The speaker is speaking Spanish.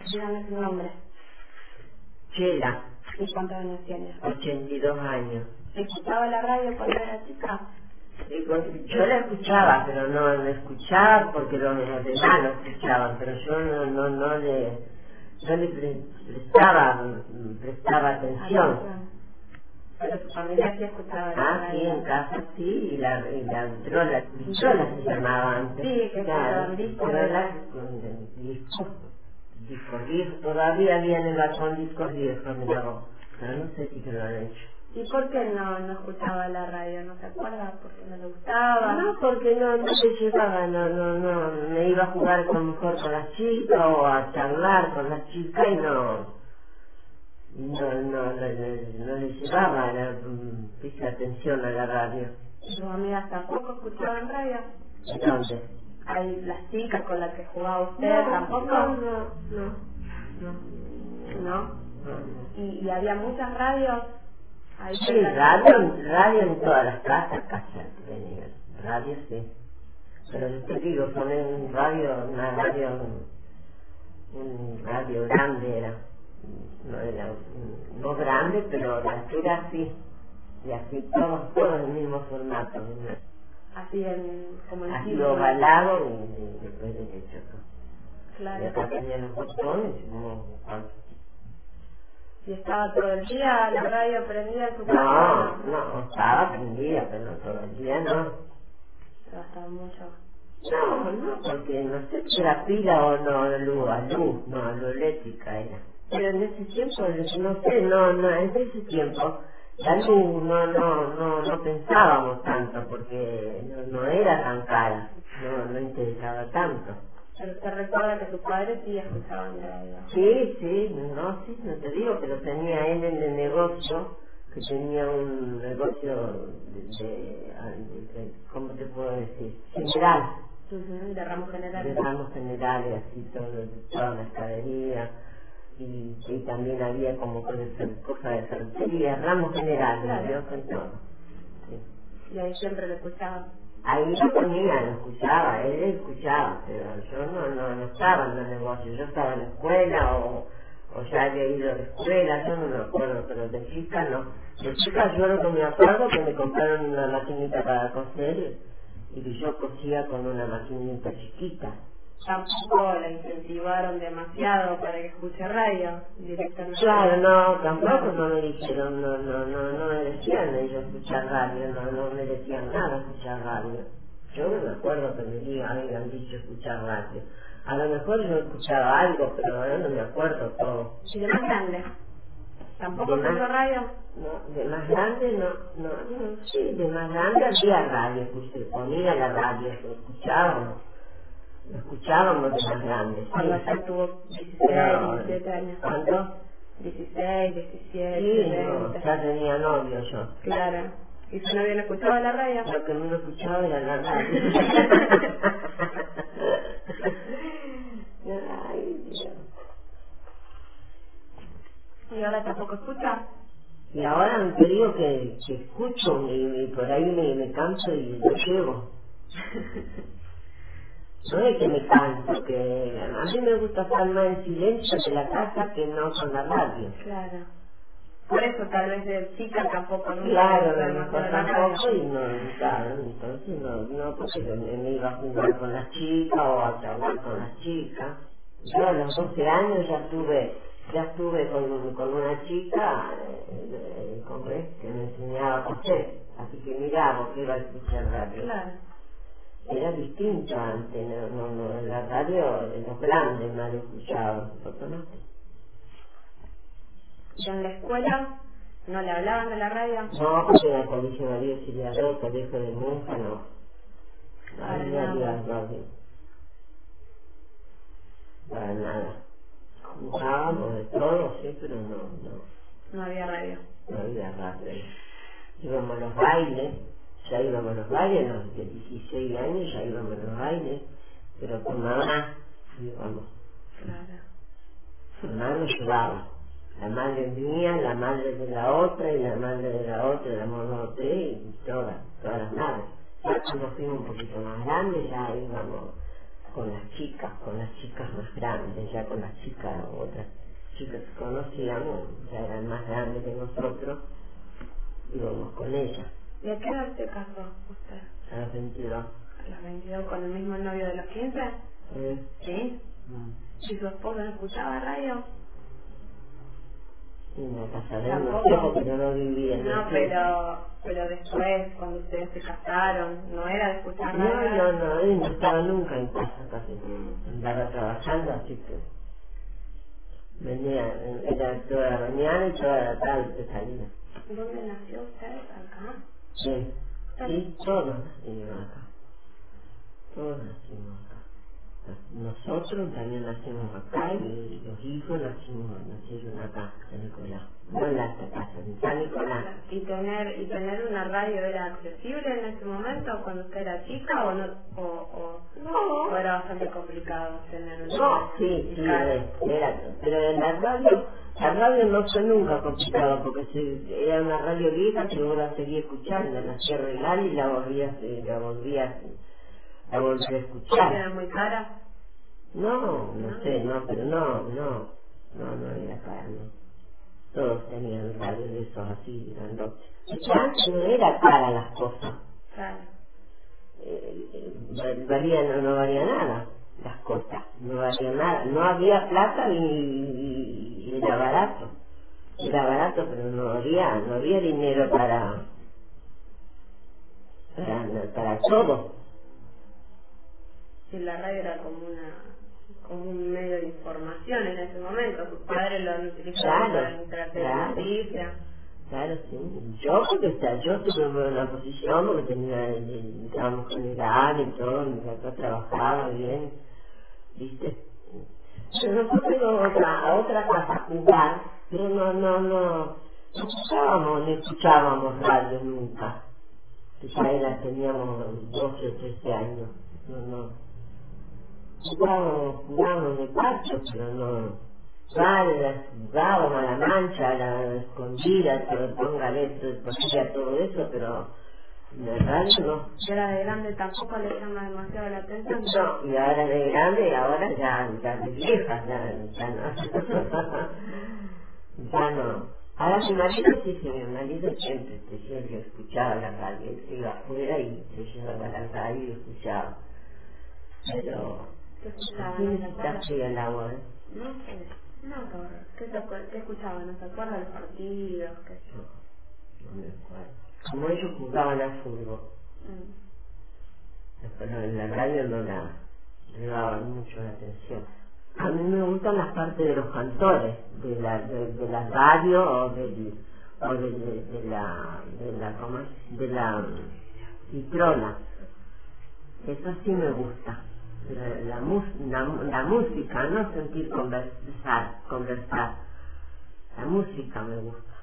Dígame su nombre. Chela. ¿Y cuántos años tiene? 82 años. ¿Escuchaba la radio cuando era chica? Yo la escuchaba, pero no escuchaba porque los demás lo escuchaban, pero yo no le prestaba atención. Pero su familia sí escuchaba la radio. Sí, en casa sí, y la vitrola se llamaba antes. Sí, que claro, discos. Discos viejos, todavía había en el balcón discos viejos, mira vos, pero no sé si se lo han hecho. ¿Y por qué no escuchaba la radio? ¿No se acuerda? ¿Porque no le gustaba? No, porque no se llevaba, no, me iba a jugar mejor con las chicas o a charlar con las chicas y no le llevaba la atención a la radio. ¿Y sus amigas tampoco escuchaban radio? ¿Dónde? ¿Hay las chicas con las que jugaba usted tampoco? No. ¿Y había muchas radios? Sí, radio en todas las casas tenían. Radio sí. Pero yo te digo, poner un radio grande era. No era, no grande, pero la altura así. Y así todos el mismo formato. Así como en así círculo. ovalado y después de hecho. Claro. Y acá tenía los botones ¿Y estaba todo el día la radio prendida en su casa? No, estaba prendida, pero todo el día no. Gastaba mucho. No, porque no sé si era pila o no, luz eléctrica era. Pero en ese tiempo, no sé, en ese tiempo, la luz no pensábamos tanto, porque no era tan cara, no interesaba tanto. Pero usted recuerda que sus padres sí escuchaban la radio. Sí, no te digo, pero tenía él en el negocio, que tenía un negocio de ¿cómo te puedo decir? General. De ramos generales. De ramos generales, así toda la escalería. Y también había como cosas de ferretería, ramos generales, claro. Yo con todo. Sí. Y ahí siempre lo escuchaba. Ahí lo ponía, lo escuchaba, él escuchaba, pero yo no estaba en el negocio, yo estaba en la escuela o ya había ido a la escuela, yo no me acuerdo, pero de chica no. De chica yo lo que me acuerdo que me compraron una maquinita para coser y que yo cosía con una maquinita chiquita. Tampoco la incentivaron demasiado para que escuche radio directamente. Claro, no, tampoco no me dijeron, no me decían ellos escuchar radio, no me decían nada escuchar radio. Yo no me acuerdo que me habían dicho escuchar radio. A lo mejor yo escuchaba algo, pero ahora no me acuerdo todo. ¿Y de más grande? ¿Tampoco escuchó radio? No, de más grande sí, de más grande había radio, se ponía la radio, se escuchábamos. Lo escuchábamos de más grandes. Cuando ya tuvo 16, 17 años. ¿Cuánto? 16, 17, sí, 20. Ya tenía novio yo. Claro. ¿Y su novio no escuchaba la radio? Lo que no escuchaba era la radio. Ay, Dios. ¿Y ahora tampoco escucha? Y ahora te digo que escucho y por ahí me canso y lo llevo. No es que me canso, que a mí me gusta estar más en silencio de la casa que no con la radio. Claro. Por eso tal vez de chica tampoco no. Claro, a lo mejor tampoco y claro, entonces no porque me iba a jugar con las chicas o a charlar con las chicas. Yo a los 12 años ya estuve con una chica que me enseñaba a coser, así que miraba que iba a escuchar radio. Claro. Era distinto antes, la radio, los grandes más escuchaban, ¿no? ¿Y en la escuela no le hablaban de la radio? No, porque en el colegio María Auxiliadora, el colegio de monja, no. Para nada. Para nada. Jugábamos de todo, sí, pero no había radio. No había radio. Íbamos a los bailes. Ya íbamos a los bailes, los de 16 años ya íbamos a los bailes, pero con mamá íbamos. Claro. Mamá nos llevaba. La madre mía, la madre de la otra, y la madre de la otra, la mamá de y todas las madres. Ya cuando fuimos un poquito más grandes, ya íbamos con las chicas más grandes, ya con las chicas, otras chicas que conocíamos, ya eran más grandes que nosotros, íbamos con ellas. ¿Y a qué edad se casó usted? A los 22. ¿A los 22 con el mismo novio de los 15? ¿Sí? ¿Y su esposo no escuchaba radio? En la casa de él no sé porque no vivía. No, pero después, cuando ustedes se casaron, ¿no era de escuchar radio? No, él no estaba nunca en casa casi. Andaba trabajando, así que venía, era toda la mañana y toda la tarde que salía. ¿Dónde nació usted? ¿Acá? Sí, todos nacimos acá. Todos nacimos acá. Nosotros también nacimos acá y los hijos nacieron acá, en Nicolás. No en la casa, en San Nicolás. ¿Y tener una radio era accesible en ese momento cuando usted era chica o no? ¿O era bastante complicado tener una radio? No, sí, era, pero en la radio no fue nunca complicado porque era una radio vieja que uno la seguía escuchando, la hacía arreglar y la volvía a escuchar. ¿Era muy cara? No sé, pero no era cara, no. Todos tenían radios de esos así grandotes. Antes no era cara las cosas. Claro. No valía nada las cosas, no valía nada. No había plata y era barato. Era barato, pero no había dinero para todo. Sí, la radio era como un medio de información en ese momento. Sus padres lo han utilizado para enterarse de noticias. Claro, sí. Yo tuve una posición porque estábamos con el área y todo, mi papá trabajaba bien, ¿viste? Pero nosotros íbamos a otra casa a jugar, pero no escuchábamos radio nunca. Ya teníamos 12 o 13 años, jugábamos de pacho, pero no. Jugábamos a la mancha, a la escondida, ponía todo eso, pero de radio no. ¿Y ahora de grande tampoco le llama demasiado la atención? No, y ahora de grande, ahora ya de vieja, ya no. Ya no. Ahora mi marido siempre escuchaba la radio, él se iba afuera y se llevaba la radio y escuchaba. Pero ¿Qué necesita fría el agua, ¿eh? No sé. ¿Qué escuchaban? ¿No se acuerdan los partidos? No me acuerdo. Como ellos jugaban al fútbol. Pero en la radio no le daban mucho la atención. A mí me gustan las partes de los cantores, de la radio o de la citrona. Eso sí me gusta. La música, no sentir conversar. La música me gusta.